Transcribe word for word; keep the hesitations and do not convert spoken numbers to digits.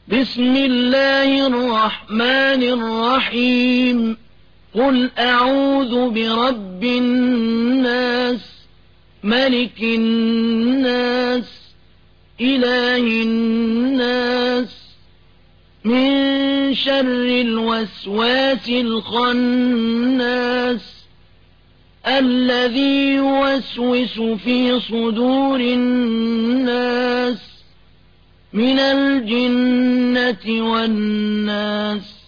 بسم الله الرحمن الرحيم قل أعوذ برب الناس ملك الناس إله الناس من شر الوسواس الخناس الذي يوسوس في صدور الناس من الجنة والناس